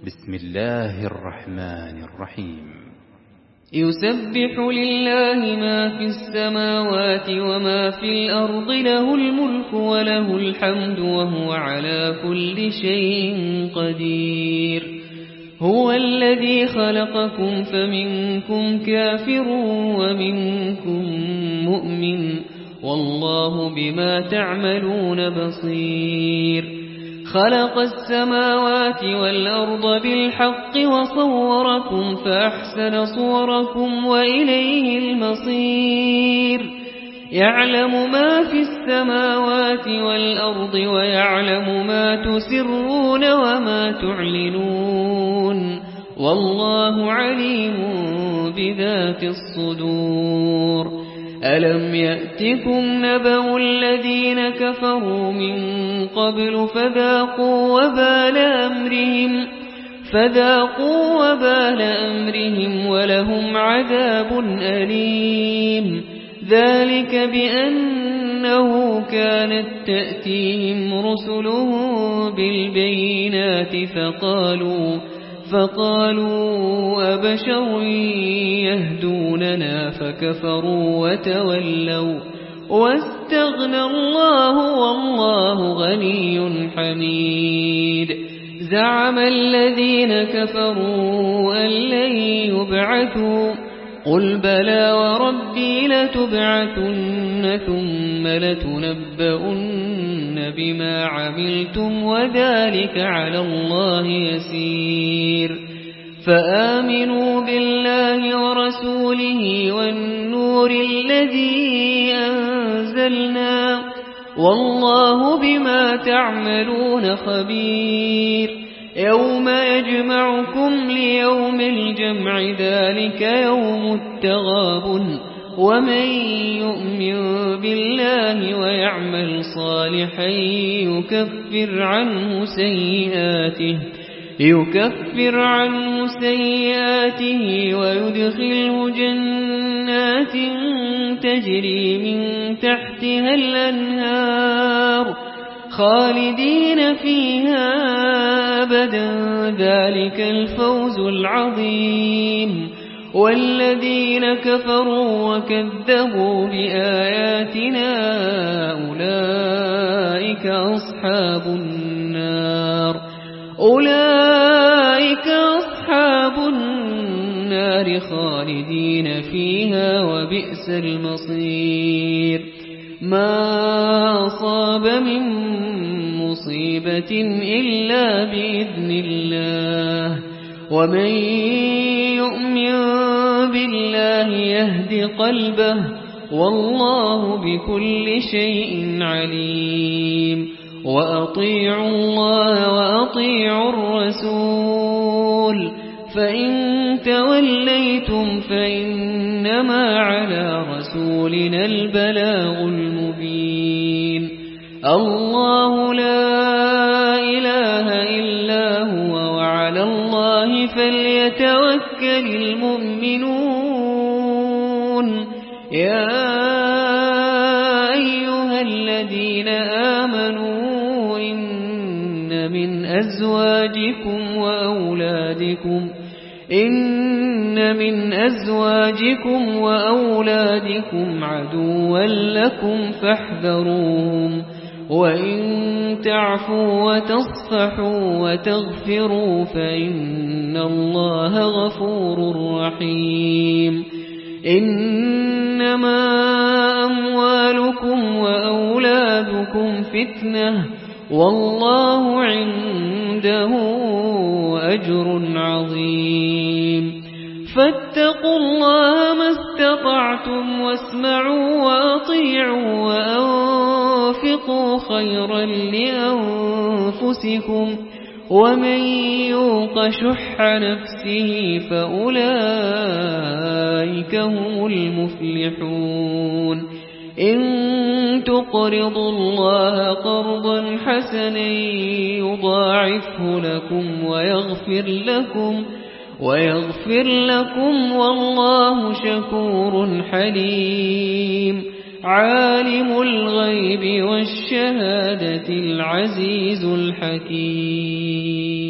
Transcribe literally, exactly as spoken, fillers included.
بسم الله الرحمن الرحيم يسبح لله ما في السماوات وما في الأرض له الملك وله الحمد وهو على كل شيء قدير هو الذي خلقكم فمنكم كافر ومنكم مؤمن والله بما تعملون بصير خلق السماوات والأرض بالحق وصوركم فأحسن صوركم وإليه المصير يعلم ما في السماوات والأرض ويعلم ما تسرون وما تعلنون والله عليم بذات الصدور ألم يأتكم نبأ الذين كفروا من قبل فذاقوا وبال أمرهم فذاقوا وبال أمرهم ولهم عذاب أليم ذلك بأنه كانت تأتيهم رسلهم بالبينات فقالوا فقالوا أبشر يهدوننا فكفروا وتولوا واستغنى الله والله غني حميد زعم الذين كفروا أن لن يبعثوا قل بلى وربي لتبعثن ثم لتنبؤن بما عملتم وذلك على الله يسير فآمنوا بالله ورسوله والنور الذي أنزلنا والله بما تعملون خبير يوم يجمعكم ليوم الجمع ذلك يوم التغابن ومن يؤمن بالله ويعمل صالحا يكفر عنه سيئاته يكفر عنه سيئاته ويدخله جنات تجري من تحتها الأنهار خالدين فيها أبدا ذلك الفوز العظيم والذين كفروا وكذبوا بآياتنا أولئك أصحاب النار أولئك أصحاب النار خالدين فيها وبئس المصير ما أصاب من مصيبة إلا بإذن الله ومن يؤمن بالله يهد قلبه والله بكل شيء عليم وأطيعوا الله وأطيعوا الرسول فإن توليتم فإنما على رسولنا البلاغ المبين الله لا إله إلا هو وعلى الله فليتوكل المؤمنون يا أيها الذين آمنوا إن من أزواجكم وأولادكم إن من أزواجكم وأولادكم عدوا لكم فاحذروهم وإن تعفوا وتصفحوا وتغفروا فإن الله غفور رحيم إنما أموالكم وأولادكم فتنة والله عنده أجر عظيم فاتقوا الله ما استطعتم واسمعوا وأطيعوا وأنفقوا خيرا لأنفسكم ومن يوق شح نفسه فأولئك هم المفلحون إن تقرضوا الله قرضا حسنا يضاعفه لكم ويغفر لكم ويغفر لكم والله شكور حليم عالم الغيب والشهادة العزيز الحكيم.